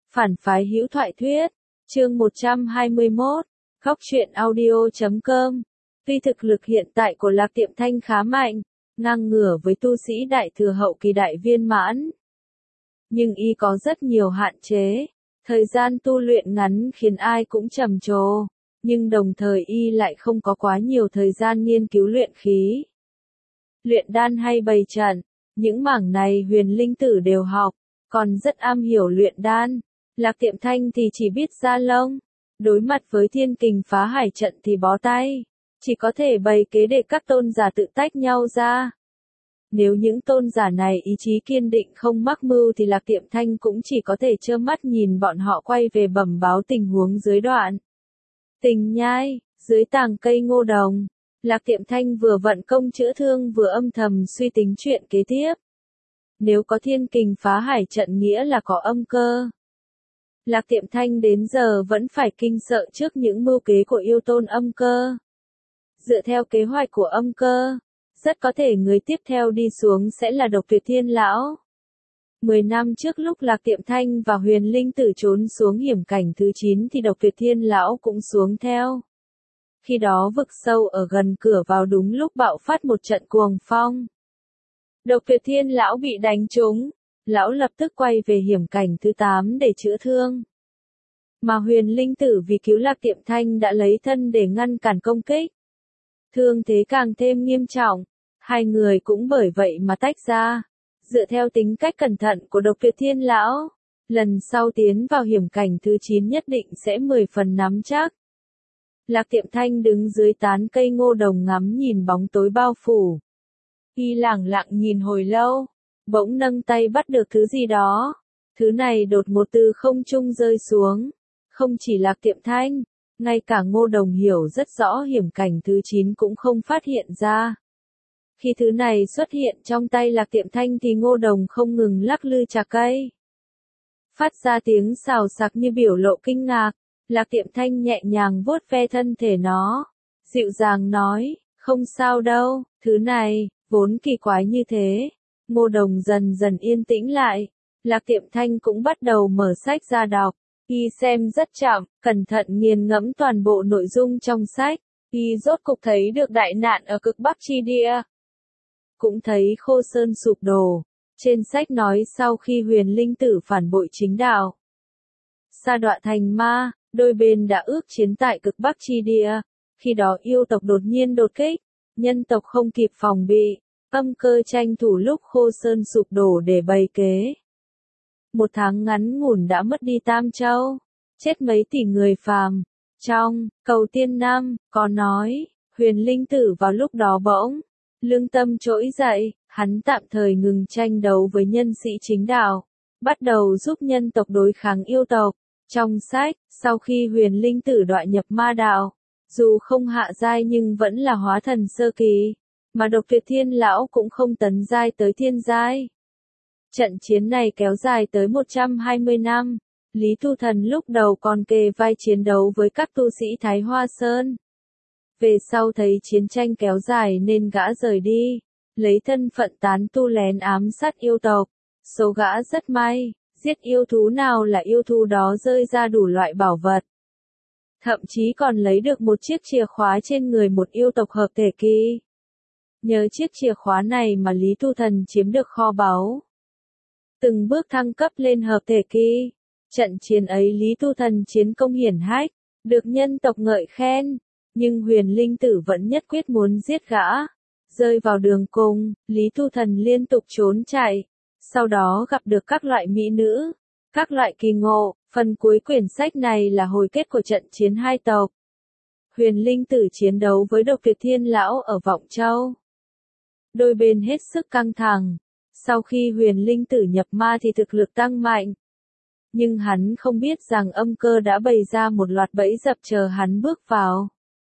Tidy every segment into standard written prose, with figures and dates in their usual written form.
Phản phái hữu thoại thuyết, chương 121, Góc truyện audio.com. Tuy thực lực hiện tại của Lạc Tiệm Thanh khá mạnh, ngang ngửa với tu sĩ đại thừa hậu kỳ đại viên mãn, nhưng y có rất nhiều hạn chế. Thời gian tu luyện ngắn khiến ai cũng trầm trồ, nhưng đồng thời y lại không có quá nhiều thời gian nghiên cứu luyện khí, luyện đan hay bày trận. Những mảng này Huyền Linh Tử đều học, còn rất am hiểu luyện đan. Lạc Tiệm Thanh thì chỉ biết ra lông, đối mặt với thiên kình phá hải trận thì bó tay, chỉ có thể bày kế để các tôn giả tự tách nhau ra. Nếu những tôn giả này ý chí kiên định không mắc mưu thì Lạc Tiệm Thanh cũng chỉ có thể trơ mắt nhìn bọn họ quay về bẩm báo tình huống dưới đoạn Tình Nhai, dưới tàng cây ngô đồng. Lạc Tiệm Thanh vừa vận công chữa thương vừa âm thầm suy tính chuyện kế tiếp. Nếu có thiên kình phá hải trận nghĩa là có âm cơ. Lạc Tiệm Thanh đến giờ vẫn phải kinh sợ trước những mưu kế của yêu tôn âm cơ. Dựa theo kế hoạch của âm cơ, rất có thể người tiếp theo đi xuống sẽ là Độc Tuyệt Thiên Lão. 10 năm trước lúc Lạc Tiệm Thanh và Huyền Linh Tử trốn xuống hiểm cảnh thứ 9 thì Độc Tuyệt Thiên Lão cũng xuống theo. Khi đó vực sâu ở gần cửa vào đúng lúc bạo phát một trận cuồng phong. Độc Tuyệt Thiên Lão bị đánh trúng, lão lập tức quay về hiểm cảnh thứ 8 để chữa thương. Mà Huyền Linh Tử vì cứu Lạc Tiệm Thanh đã lấy thân để ngăn cản công kích. Thương thế càng thêm nghiêm trọng, hai người cũng bởi vậy mà tách ra. Dựa theo tính cách cẩn thận của Độc Tuyệt Thiên Lão, lần sau tiến vào hiểm cảnh thứ 9 nhất định sẽ 10 phần nắm chắc. Lạc Tiệm Thanh đứng dưới tán cây ngô đồng ngắm nhìn bóng tối bao phủ. Y lẳng lặng nhìn hồi lâu, bỗng nâng tay bắt được thứ gì đó. Thứ này đột ngột từ không trung rơi xuống. Không chỉ Lạc Tiệm Thanh, ngay cả ngô đồng hiểu rất rõ hiểm cảnh thứ 9 cũng không phát hiện ra. Khi thứ này xuất hiện trong tay Lạc Tiệm Thanh thì ngô đồng không ngừng lắc lư chạc cây, phát ra tiếng xào xạc như biểu lộ kinh ngạc. Lạc Tiệm Thanh nhẹ nhàng vuốt ve thân thể nó, dịu dàng nói, không sao đâu, thứ này, vốn kỳ quái như thế. Ngô đồng dần dần yên tĩnh lại, Lạc Tiệm Thanh cũng bắt đầu mở sách ra đọc. Y xem rất chậm, cẩn thận nghiền ngẫm toàn bộ nội dung trong sách. Y rốt cục thấy được đại nạn ở cực Bắc chi địa. Cũng thấy Khô Sơn sụp đổ. Trên sách nói sau khi Huyền Linh Tử phản bội chính đạo, sa đọa thành ma, đôi bên đã ước chiến tại cực Bắc chi địa. Khi đó yêu tộc đột nhiên đột kích, nhân tộc không kịp phòng bị, âm cơ tranh thủ lúc Khô Sơn sụp đổ để bày kế. 1 tháng ngắn ngủn đã mất đi Tam Châu, chết mấy tỷ người phàm. Trong Cầu Tiên Nam có nói, Huyền Linh Tử vào lúc đó bỗng lương tâm trỗi dậy, hắn tạm thời ngừng tranh đấu với nhân sĩ chính đạo, bắt đầu giúp nhân tộc đối kháng yêu tộc. Trong sách, sau khi Huyền Linh Tử đọa nhập ma đạo, dù không hạ giai nhưng vẫn là hóa thần sơ kỳ, mà Độc Tuyệt Thiên Lão cũng không tấn giai tới thiên giai. Trận chiến này kéo dài tới 120 năm, Lý Tu Thần lúc đầu còn kề vai chiến đấu với các tu sĩ Thái Hoa Sơn. Về sau thấy chiến tranh kéo dài nên gã rời đi, lấy thân phận tán tu lén ám sát yêu tộc. Số gã rất may, giết yêu thú nào là yêu thú đó rơi ra đủ loại bảo vật. Thậm chí còn lấy được một chiếc chìa khóa trên người một yêu tộc hợp thể kỳ. Nhờ chiếc chìa khóa này mà Lý Tu Thần chiếm được kho báu, từng bước thăng cấp lên hợp thể kỳ. Trận chiến ấy Lý Tu Thần chiến công hiển hách, được nhân tộc ngợi khen, nhưng Huyền Linh Tử vẫn nhất quyết muốn giết gã. Rơi vào đường cùng, Lý Tu Thần liên tục trốn chạy, sau đó gặp được các loại mỹ nữ, các loại kỳ ngộ. Phần cuối quyển sách này là hồi kết của trận chiến hai tộc. Huyền Linh Tử chiến đấu với Độc Tuyệt Thiên Lão ở Vọng Châu. Đôi bên hết sức căng thẳng. Sau khi Huyền Linh Tử nhập ma thì thực lực tăng mạnh. Nhưng hắn không biết rằng âm cơ đã bày ra một loạt bẫy dập chờ hắn bước vào.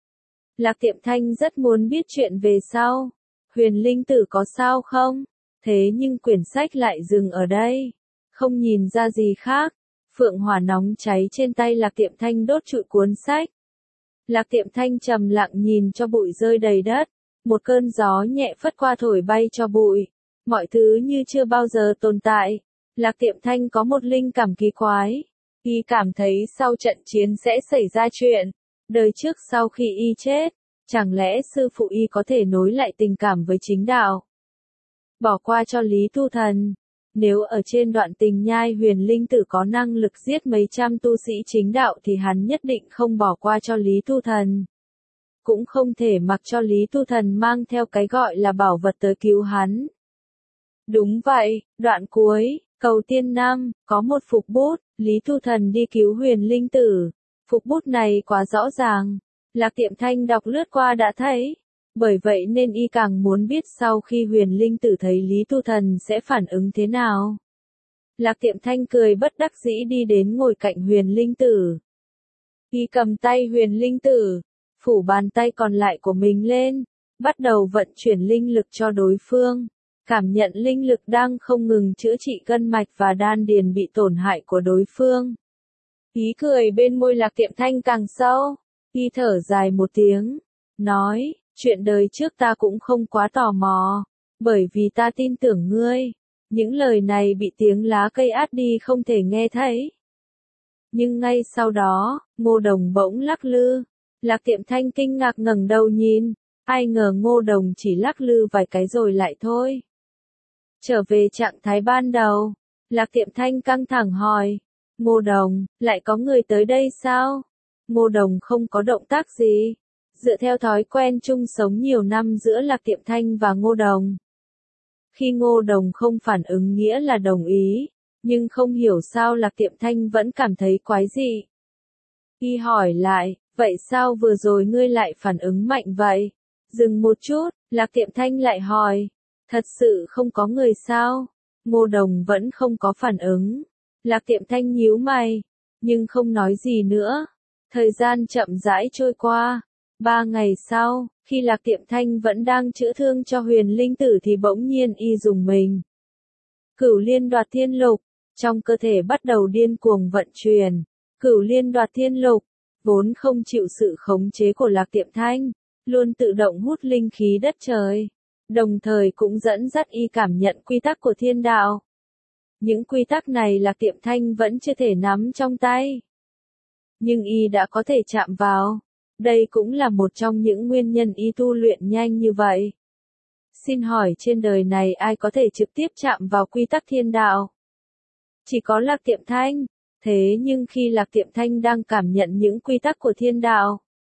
Lạc Tiệm Thanh rất muốn biết chuyện về sau. Huyền Linh Tử có sao không? Thế nhưng quyển sách lại dừng ở đây. Không nhìn ra gì khác. Phượng hỏa nóng cháy trên tay Lạc Tiệm Thanh đốt trụi cuốn sách. Lạc Tiệm Thanh trầm lặng nhìn cho bụi rơi đầy đất. Một cơn gió nhẹ phất qua thổi bay cho bụi. Mọi thứ như chưa bao giờ tồn tại. Lạc Tiệm Thanh có một linh cảm kỳ quái. Y cảm thấy sau trận chiến sẽ xảy ra chuyện. Đời trước sau khi Y chết, chẳng lẽ sư phụ Y có thể nối lại tình cảm với chính đạo? Bỏ qua cho Lý Tu Thần. Nếu ở trên đoạn tình nhai Huyền Linh Tử có năng lực giết mấy trăm tu sĩ chính đạo thì hắn nhất định không bỏ qua cho Lý Tu Thần. Cũng không thể mặc cho Lý Tu Thần mang theo cái gọi là bảo vật tới cứu hắn. Đúng vậy, đoạn cuối, Cầu Tiên Nam, có một phục bút, Lý Tu Thần đi cứu Huyền Linh Tử. Phục bút này quá rõ ràng. Lạc Tiệm Thanh đọc lướt qua đã thấy. Bởi vậy nên y càng muốn biết sau khi Huyền Linh Tử thấy Lý Tu Thần sẽ phản ứng thế nào. Lạc Tiệm Thanh cười bất đắc dĩ đi đến ngồi cạnh Huyền Linh Tử. Y cầm tay Huyền Linh Tử, phủ bàn tay còn lại của mình lên, bắt đầu vận chuyển linh lực cho đối phương, cảm nhận linh lực đang không ngừng chữa trị gân mạch và đan điền bị tổn hại của đối phương. Ý cười bên môi Lạc Tiệm Thanh càng sâu, y thở dài một tiếng, nói, chuyện đời trước ta cũng không quá tò mò, bởi vì ta tin tưởng ngươi. Những lời này bị tiếng lá cây át đi không thể nghe thấy. Nhưng ngay sau đó, Ngô Đồng bỗng lắc lư. Lạc Tiệm Thanh kinh ngạc ngẩng đầu nhìn, ai ngờ Ngô Đồng chỉ lắc lư vài cái rồi lại thôi. Trở về trạng thái ban đầu, Lạc Tiệm Thanh căng thẳng hỏi, Ngô Đồng, lại có người tới đây sao? Ngô Đồng không có động tác gì. Dựa theo thói quen chung sống nhiều năm giữa Lạc Tiệm Thanh và Ngô Đồng. Khi Ngô Đồng không phản ứng nghĩa là đồng ý, nhưng không hiểu sao Lạc Tiệm Thanh vẫn cảm thấy quái dị. Y hỏi lại, vậy sao vừa rồi ngươi lại phản ứng mạnh vậy? Dừng một chút, Lạc Tiệm Thanh lại hỏi, thật sự không có người sao? Ngô Đồng vẫn không có phản ứng. Lạc Tiệm Thanh nhíu mày, nhưng không nói gì nữa. Thời gian chậm rãi trôi qua. 3 ngày sau, khi Lạc Tiệm Thanh vẫn đang chữa thương cho Huyền Linh Tử thì bỗng nhiên y dùng mình. Cửu Liên Đoạt Thiên Lục, trong cơ thể bắt đầu điên cuồng vận chuyển. Cửu Liên Đoạt Thiên Lục, vốn không chịu sự khống chế của Lạc Tiệm Thanh, luôn tự động hút linh khí đất trời, đồng thời cũng dẫn dắt y cảm nhận quy tắc của thiên đạo. Những quy tắc này Lạc Tiệm Thanh vẫn chưa thể nắm trong tay, nhưng y đã có thể chạm vào. Đây cũng là một trong những nguyên nhân y tu luyện nhanh như vậy. Xin hỏi trên đời này ai có thể trực tiếp chạm vào quy tắc thiên đạo? Chỉ có Lạc Tiệm Thanh. Thế nhưng khi Lạc Tiệm Thanh đang cảm nhận những quy tắc của thiên đạo,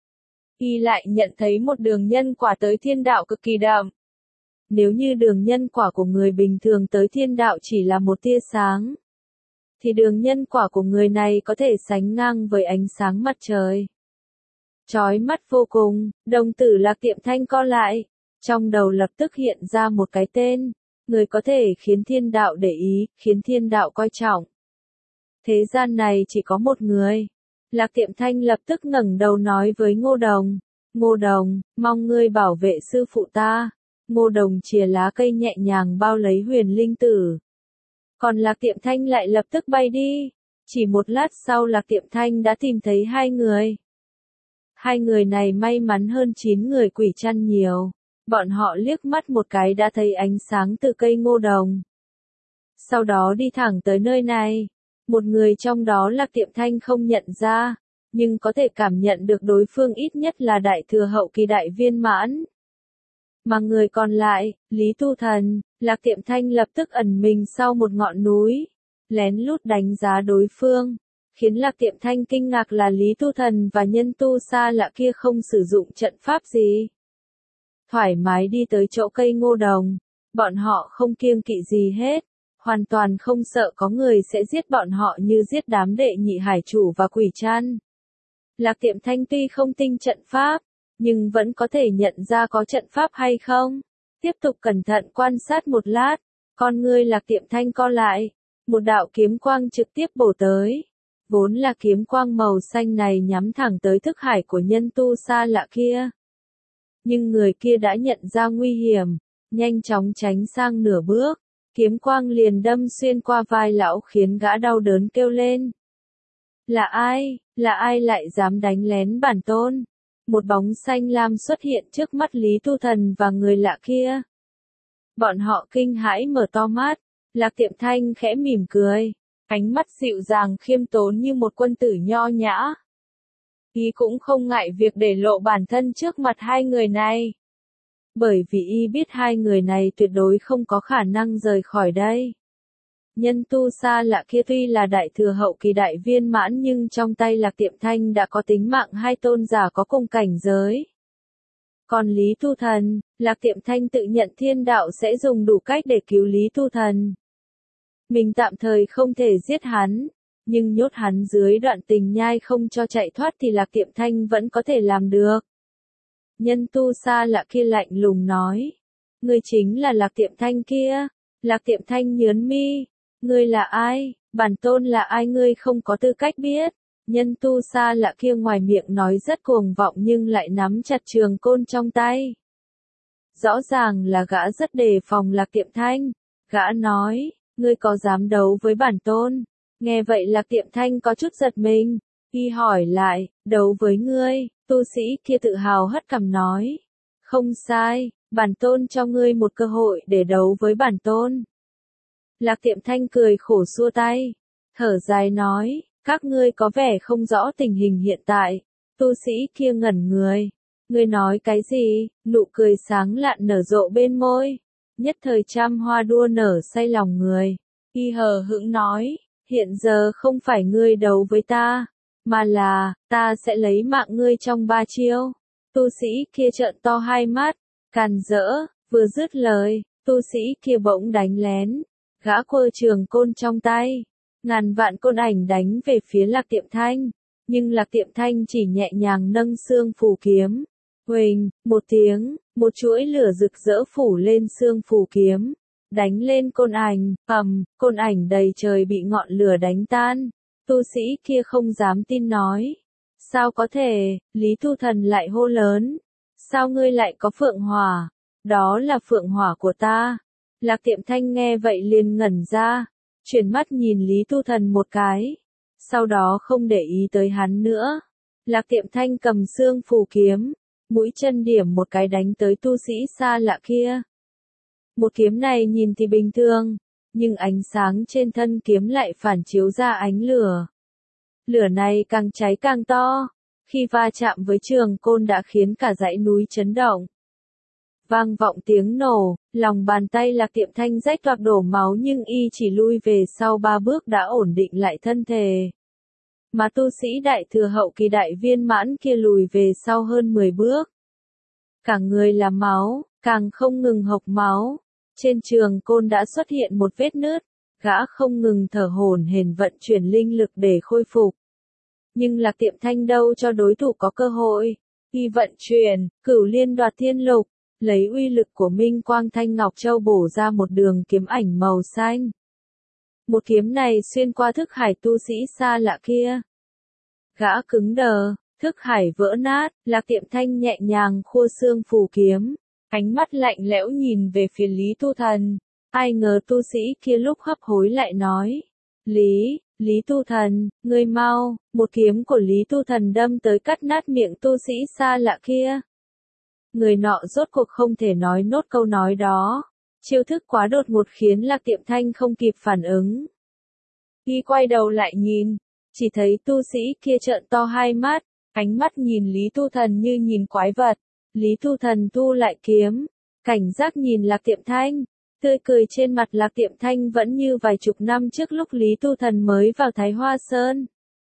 y lại nhận thấy một đường nhân quả tới thiên đạo cực kỳ đậm. Nếu như đường nhân quả của người bình thường tới thiên đạo chỉ là một tia sáng, thì đường nhân quả của người này có thể sánh ngang với ánh sáng mặt trời. Chói mắt vô cùng, đồng tử Lạc Tiệm Thanh co lại, trong đầu lập tức hiện ra một cái tên, người có thể khiến thiên đạo để ý, khiến thiên đạo coi trọng. Thế gian này chỉ có một người. Lạc Tiệm Thanh lập tức ngẩng đầu nói với Ngô Đồng, Ngô Đồng, mong ngươi bảo vệ sư phụ ta. Ngô Đồng chìa lá cây nhẹ nhàng bao lấy Huyền Linh Tử. Còn Lạc Tiệm Thanh lại lập tức bay đi. Chỉ một lát sau Lạc Tiệm Thanh đã tìm thấy 2 người. 2 người này may mắn hơn 9 người quỷ chăn nhiều. Bọn họ liếc mắt một cái đã thấy ánh sáng từ cây Ngô Đồng. Sau đó đi thẳng tới nơi này. Một người trong đó Lạc Tiệm Thanh không nhận ra, nhưng có thể cảm nhận được đối phương ít nhất là đại thừa hậu kỳ đại viên mãn. Mà người còn lại, Lý Tu Thần, Lạc Tiệm Thanh lập tức ẩn mình sau một ngọn núi, lén lút đánh giá đối phương. Khiến Lạc Tiệm Thanh kinh ngạc là Lý Tu Thần và nhân tu xa lạ kia không sử dụng trận pháp gì. Thoải mái đi tới chỗ cây Ngô Đồng, bọn họ không kiêng kỵ gì hết. Hoàn toàn không sợ có người sẽ giết bọn họ như giết đám đệ nhị hải chủ và quỷ chăn. Lạc Tiệm Thanh tuy không tinh trận pháp, nhưng vẫn có thể nhận ra có trận pháp hay không. Tiếp tục cẩn thận quan sát một lát, con ngươi Lạc Tiệm Thanh co lại, một đạo kiếm quang trực tiếp bổ tới. Vốn là kiếm quang màu xanh này nhắm thẳng tới thức hải của nhân tu xa lạ kia. Nhưng người kia đã nhận ra nguy hiểm, nhanh chóng tránh sang nửa bước. Kiếm quang liền đâm xuyên qua vai lão khiến gã đau đớn kêu lên. Là ai lại dám đánh lén bản tôn? Một bóng xanh lam xuất hiện trước mắt Lý Tu Thần và người lạ kia. Bọn họ kinh hãi mở to mắt, Lạc Tiệm Thanh khẽ mỉm cười. ánh mắt dịu dàng khiêm tốn như một quân tử nho nhã. Y cũng không ngại việc để lộ bản thân trước mặt hai người này. Bởi vì Y biết hai người này tuyệt đối không có khả năng rời khỏi đây. Nhân tu xa lạ kia tuy là đại thừa hậu kỳ đại viên mãn nhưng trong tay Lạc Tiệm Thanh đã có tính mạng hai tôn giả có cùng cảnh giới. Còn Lý Tu Thần, Lạc Tiệm Thanh tự nhận thiên đạo sẽ dùng đủ cách để cứu Lý Tu Thần. Mình tạm thời không thể giết hắn, nhưng nhốt hắn dưới đoạn tình nhai không cho chạy thoát thì Lạc Tiệm Thanh vẫn có thể làm được. Nhân tu xa lạ kia lạnh lùng nói. Ngươi chính là Lạc Tiệm Thanh kia. Lạc Tiệm Thanh nhớn mi. Ngươi là ai? Bản tôn là ai ngươi không có tư cách biết. Nhân tu xa lạ kia ngoài miệng nói rất cuồng vọng nhưng lại nắm chặt trường côn trong tay. Rõ ràng là gã rất đề phòng Lạc Tiệm Thanh. Gã nói, ngươi có dám đấu với bản tôn? Nghe vậy Lạc Tiệm Thanh có chút giật mình. Y hỏi lại, đấu với ngươi? Tu sĩ kia tự hào hất cằm nói. Không sai, bản tôn cho ngươi một cơ hội để đấu với bản tôn. Lạc Tiệm Thanh cười khổ xua tay. Thở dài nói, các ngươi có vẻ không rõ tình hình hiện tại. Tu sĩ kia ngẩn người. Ngươi nói cái gì? Nụ cười sáng lạn nở rộ bên môi. Nhất thời trăm hoa đua nở say lòng người. Y hờ hững nói, hiện giờ không phải ngươi đấu với ta, mà là, ta sẽ lấy mạng ngươi trong 3 chiêu. Tu sĩ kia trợn to hai mắt, càn rỡ, vừa dứt lời, tu sĩ kia bỗng đánh lén. Gã quơ trường côn trong tay. Ngàn vạn côn ảnh đánh về phía Lạc Tiệm Thanh. Nhưng Lạc Tiệm Thanh chỉ nhẹ nhàng nâng xương phù kiếm. Huỳnh, một tiếng, một chuỗi lửa rực rỡ phủ lên xương phù kiếm. Đánh lên côn ảnh, côn ảnh đầy trời bị ngọn lửa đánh tan. Tu sĩ kia không dám tin nói. Sao có thể, Lý Tu Thần lại hô lớn. Sao ngươi lại có phượng hỏa? Đó là phượng hỏa của ta. Lạc Tiệm Thanh nghe vậy liền ngẩn ra. Chuyển mắt nhìn Lý Tu Thần một cái. Sau đó không để ý tới hắn nữa. Lạc Tiệm Thanh cầm xương phù kiếm. Mũi chân điểm một cái đánh tới tu sĩ xa lạ kia. Một kiếm này nhìn thì bình thường, nhưng ánh sáng trên thân kiếm lại phản chiếu ra ánh lửa. Lửa này càng cháy càng to, khi va chạm với trường côn đã khiến cả dãy núi chấn động. Vang vọng tiếng nổ, lòng bàn tay Lạc Tiệm Thanh rách toạc đổ máu nhưng y chỉ lui về sau 3 bước đã ổn định lại thân thể. Mà tu sĩ đại thừa hậu kỳ đại viên mãn kia lùi về sau hơn 10 bước. Cả người là máu, càng không ngừng hộc máu. Trên trường côn đã xuất hiện một vết nứt, gã không ngừng thở hổn hển vận chuyển linh lực để khôi phục. Nhưng Lạc Tiệm Thanh đâu cho đối thủ có cơ hội. Y vận chuyển, Cửu Liên Đoạt Thiên Lục, lấy uy lực của Minh Quang Thanh Ngọc Châu bổ ra một đường kiếm ảnh màu xanh. Một kiếm này xuyên qua thức hải tu sĩ xa lạ kia. Gã cứng đờ, thức hải vỡ nát, Lạc Tiệm Thanh nhẹ nhàng khua xương phù kiếm. Ánh mắt lạnh lẽo nhìn về phía Lý Tu Thần. Ai ngờ tu sĩ kia lúc hấp hối lại nói. Lý Tu Thần, ngươi mau, một kiếm của Lý Tu Thần đâm tới cắt nát miệng tu sĩ xa lạ kia. Người nọ rốt cuộc không thể nói nốt câu nói đó. Chiêu thức quá đột ngột khiến Lạc Tiệm Thanh không kịp phản ứng. Y quay đầu lại nhìn, chỉ thấy tu sĩ kia trợn to hai mắt, ánh mắt nhìn Lý Tu Thần như nhìn quái vật. Lý Tu Thần thu lại kiếm, cảnh giác nhìn Lạc Tiệm Thanh, tươi cười trên mặt Lạc Tiệm Thanh vẫn như vài chục năm trước lúc Lý Tu Thần mới vào Thái Hoa Sơn.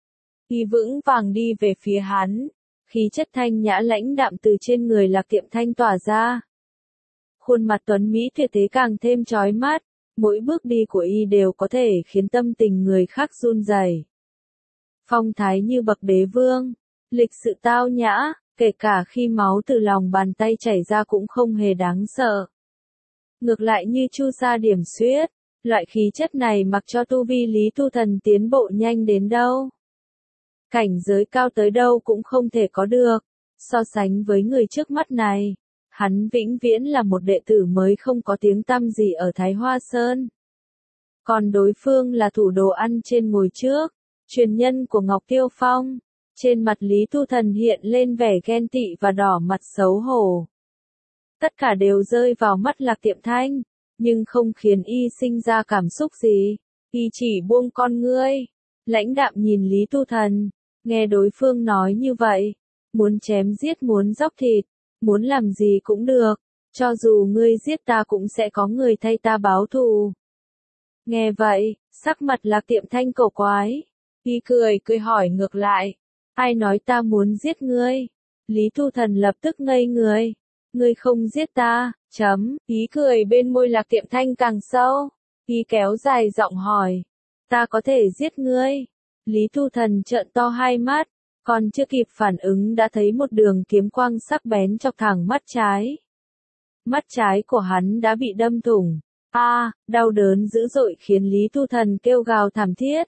Y vững vàng đi về phía hắn, khí chất thanh nhã lãnh đạm từ trên người Lạc Tiệm Thanh tỏa ra. Khuôn mặt tuấn mỹ tuyệt thế càng thêm chói mắt, mỗi bước đi của Y đều có thể khiến tâm tình người khác run rẩy. Phong thái như bậc đế vương, lịch sự tao nhã. Kể cả khi máu từ lòng bàn tay chảy ra cũng không hề đáng sợ. Ngược lại như chu sa điểm xuyết, loại khí chất này mặc cho tu vi Lý Tu Thần tiến bộ nhanh đến đâu. Cảnh giới cao tới đâu cũng không thể có được. So sánh với người trước mắt này, hắn vĩnh viễn là một đệ tử mới không có tiếng tăm gì ở Thái Hoa Sơn. Còn đối phương là thủ đồ ăn trên ngồi trước, truyền nhân của Ngọc Tiêu Phong. Trên mặt Lý Tu Thần hiện lên vẻ ghen tị và đỏ mặt xấu hổ. Tất cả đều rơi vào mắt Lạc Tiệm Thanh, nhưng không khiến y sinh ra cảm xúc gì. Y chỉ buông con ngươi, lãnh đạm nhìn Lý Tu Thần, nghe đối phương nói như vậy, muốn chém giết muốn dóc thịt, muốn làm gì cũng được, cho dù ngươi giết ta cũng sẽ có người thay ta báo thù. Nghe vậy, sắc mặt Lạc Tiệm Thanh cổ quái, Y cười hỏi ngược lại, ai nói ta muốn giết ngươi? Lý Tu Thần lập tức ngây người, ngươi không giết ta, chấm, ý cười bên môi Lạc Tiệm Thanh càng sâu, Y kéo dài giọng hỏi, ta có thể giết ngươi? Lý Tu Thần trợn to hai mắt, còn chưa kịp phản ứng đã thấy một đường kiếm quang sắc bén chọc thẳng mắt trái. Mắt trái của hắn đã bị đâm thủng, đau đớn dữ dội khiến Lý Tu Thần kêu gào thảm thiết.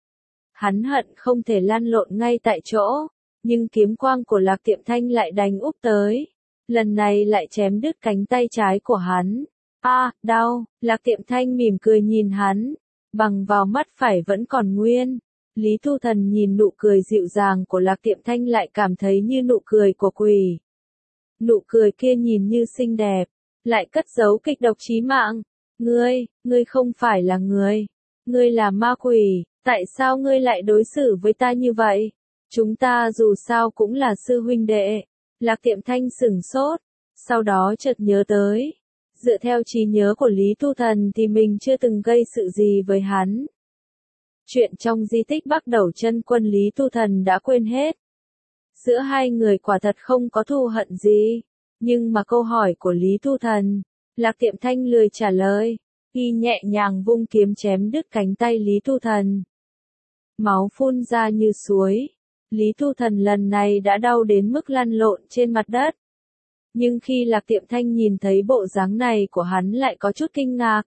Hắn hận không thể lăn lộn ngay tại chỗ, nhưng kiếm quang của Lạc Tiệm Thanh lại đánh úp tới. Lần này lại chém đứt cánh tay trái của hắn. Đau, Lạc Tiệm Thanh mỉm cười nhìn hắn, bằng vào mắt phải vẫn còn nguyên. Lý Tu Thần nhìn nụ cười dịu dàng của Lạc Tiệm Thanh lại cảm thấy như nụ cười của quỷ. Nụ cười kia nhìn như xinh đẹp, lại cất giấu kịch độc chí mạng. Ngươi không phải là người. Ngươi là ma quỷ, tại sao ngươi lại đối xử với ta như vậy? Chúng ta dù sao cũng là sư huynh đệ. Lạc Tiệm Thanh sửng sốt, sau đó chợt nhớ tới. Dựa theo trí nhớ của Lý Tu Thần thì mình chưa từng gây sự gì với hắn. Chuyện trong di tích Bắc Đẩu Chân Quân Lý Tu Thần đã quên hết. Giữa hai người quả thật không có thù hận gì. Nhưng mà câu hỏi của Lý Tu Thần, Lạc Tiệm Thanh lười trả lời. Y nhẹ nhàng vung kiếm chém đứt cánh tay Lý Tu Thần. Máu phun ra như suối. Lý Tu Thần lần này đã đau đến mức lăn lộn trên mặt đất. Nhưng khi Lạc Tiệm Thanh nhìn thấy bộ dáng này của hắn lại có chút kinh ngạc.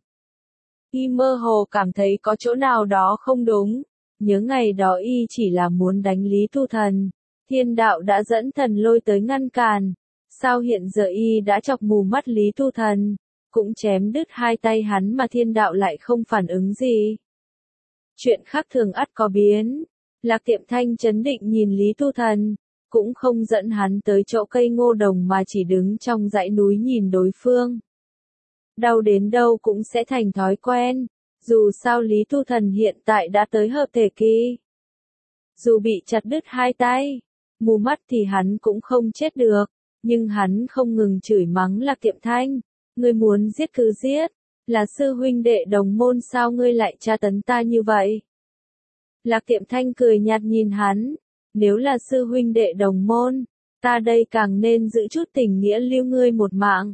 Y mơ hồ cảm thấy có chỗ nào đó không đúng. Nhớ ngày đó Y chỉ là muốn đánh Lý Tu Thần. Thiên đạo đã dẫn thần lôi tới ngăn cản. Sao hiện giờ Y đã chọc mù mắt Lý Tu Thần, cũng chém đứt hai tay hắn mà thiên đạo lại không phản ứng gì. Chuyện khác thường ắt có biến. Lạc Tiệm Thanh trấn định nhìn Lý Tu Thần, cũng không dẫn hắn tới chỗ cây ngô đồng mà chỉ đứng trong dãy núi nhìn đối phương. Đau đến đâu cũng sẽ thành thói quen, dù sao Lý Tu Thần hiện tại đã tới hợp thể kỳ. Dù bị chặt đứt hai tay, mù mắt thì hắn cũng không chết được, nhưng hắn không ngừng chửi mắng Lạc Tiệm Thanh. Ngươi muốn giết cứ giết, là sư huynh đệ đồng môn sao ngươi lại tra tấn ta như vậy? Lạc Tiệm Thanh cười nhạt nhìn hắn, nếu là sư huynh đệ đồng môn, ta đây càng nên giữ chút tình nghĩa lưu ngươi một mạng.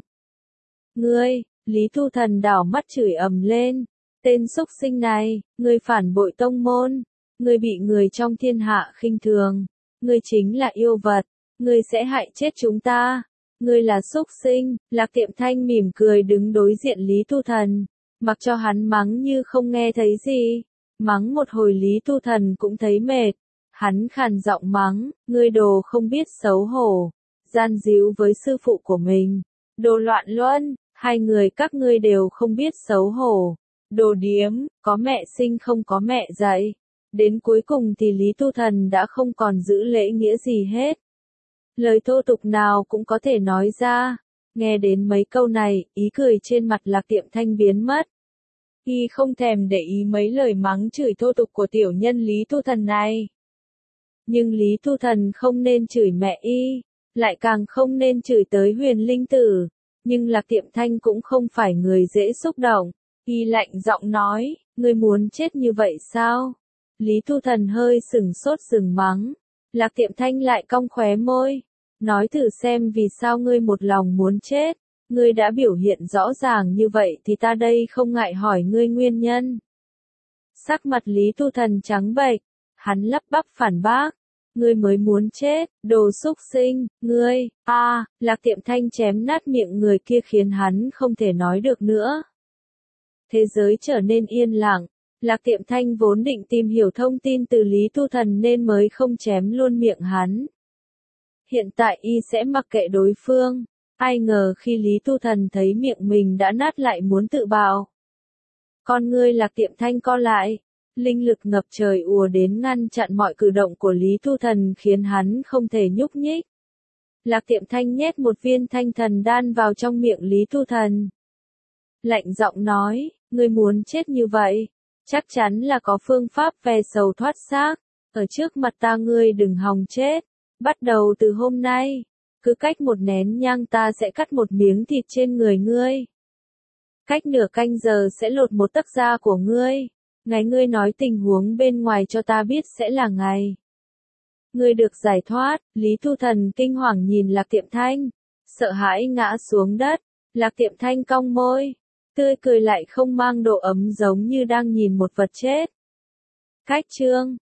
Ngươi, Lý Tu Thần đảo mắt chửi ầm lên, tên xúc sinh này, ngươi phản bội tông môn, ngươi bị người trong thiên hạ khinh thường, ngươi chính là yêu vật, ngươi sẽ hại chết chúng ta. Ngươi là xúc sinh. Lạc Tiệm Thanh mỉm cười đứng đối diện Lý Tu Thần, mặc cho hắn mắng như không nghe thấy gì. Mắng một hồi Lý Tu Thần cũng thấy mệt. Hắn khàn giọng mắng, ngươi đồ không biết xấu hổ, gian díu với sư phụ của mình. Đồ loạn luân, hai người các ngươi đều không biết xấu hổ. Đồ điếm, có mẹ sinh không có mẹ dạy. Đến cuối cùng thì Lý Tu Thần đã không còn giữ lễ nghĩa gì hết. Lời thô tục nào cũng có thể nói ra. Nghe đến mấy câu này, ý cười trên mặt Lạc Tiệm Thanh biến mất. Y không thèm để ý mấy lời mắng chửi thô tục của tiểu nhân Lý Tu Thần này. Nhưng Lý Tu Thần không nên chửi mẹ Y, lại càng không nên chửi tới Huyền Linh Tử. Nhưng Lạc Tiệm Thanh cũng không phải người dễ xúc động. Y lạnh giọng nói, ngươi muốn chết như vậy sao? Lý Tu Thần hơi sửng sốt dừng mắng. Lạc Tiệm Thanh lại cong khóe môi. Nói thử xem vì sao ngươi một lòng muốn chết. Ngươi đã biểu hiện rõ ràng như vậy thì ta đây không ngại hỏi ngươi nguyên nhân. Sắc mặt Lý Tu Thần trắng bệch, hắn lắp bắp phản bác. Ngươi mới muốn chết, đồ xúc sinh, ngươi, Lạc Tiệm Thanh chém nát miệng người kia khiến hắn không thể nói được nữa. Thế giới trở nên yên lặng. Lạc Tiệm Thanh vốn định tìm hiểu thông tin từ Lý Tu Thần nên mới không chém luôn miệng hắn. Hiện tại y sẽ mặc kệ đối phương. Ai ngờ khi Lý Tu Thần thấy miệng mình đã nát lại muốn tự bạo. Con ngươi Lạc Tiệm Thanh co lại. Linh lực ngập trời ùa đến ngăn chặn mọi cử động của Lý Tu Thần khiến hắn không thể nhúc nhích. Lạc Tiệm Thanh nhét một viên thanh thần đan vào trong miệng Lý Tu Thần. Lạnh giọng nói, ngươi muốn chết như vậy. Chắc chắn là có phương pháp về sầu thoát xác. Ở trước mặt ta ngươi đừng hòng chết. Bắt đầu từ hôm nay, cứ cách một nén nhang ta sẽ cắt một miếng thịt trên người ngươi. Cách nửa canh giờ sẽ lột một tấc da của ngươi. Ngày ngươi nói tình huống bên ngoài cho ta biết sẽ là ngày ngươi được giải thoát. Lý Thu Thần kinh hoàng nhìn Lạc Tiệm Thanh, sợ hãi ngã xuống đất. Lạc Tiệm Thanh cong môi, tươi cười lại không mang độ ấm giống như đang nhìn một vật chết. Cách chương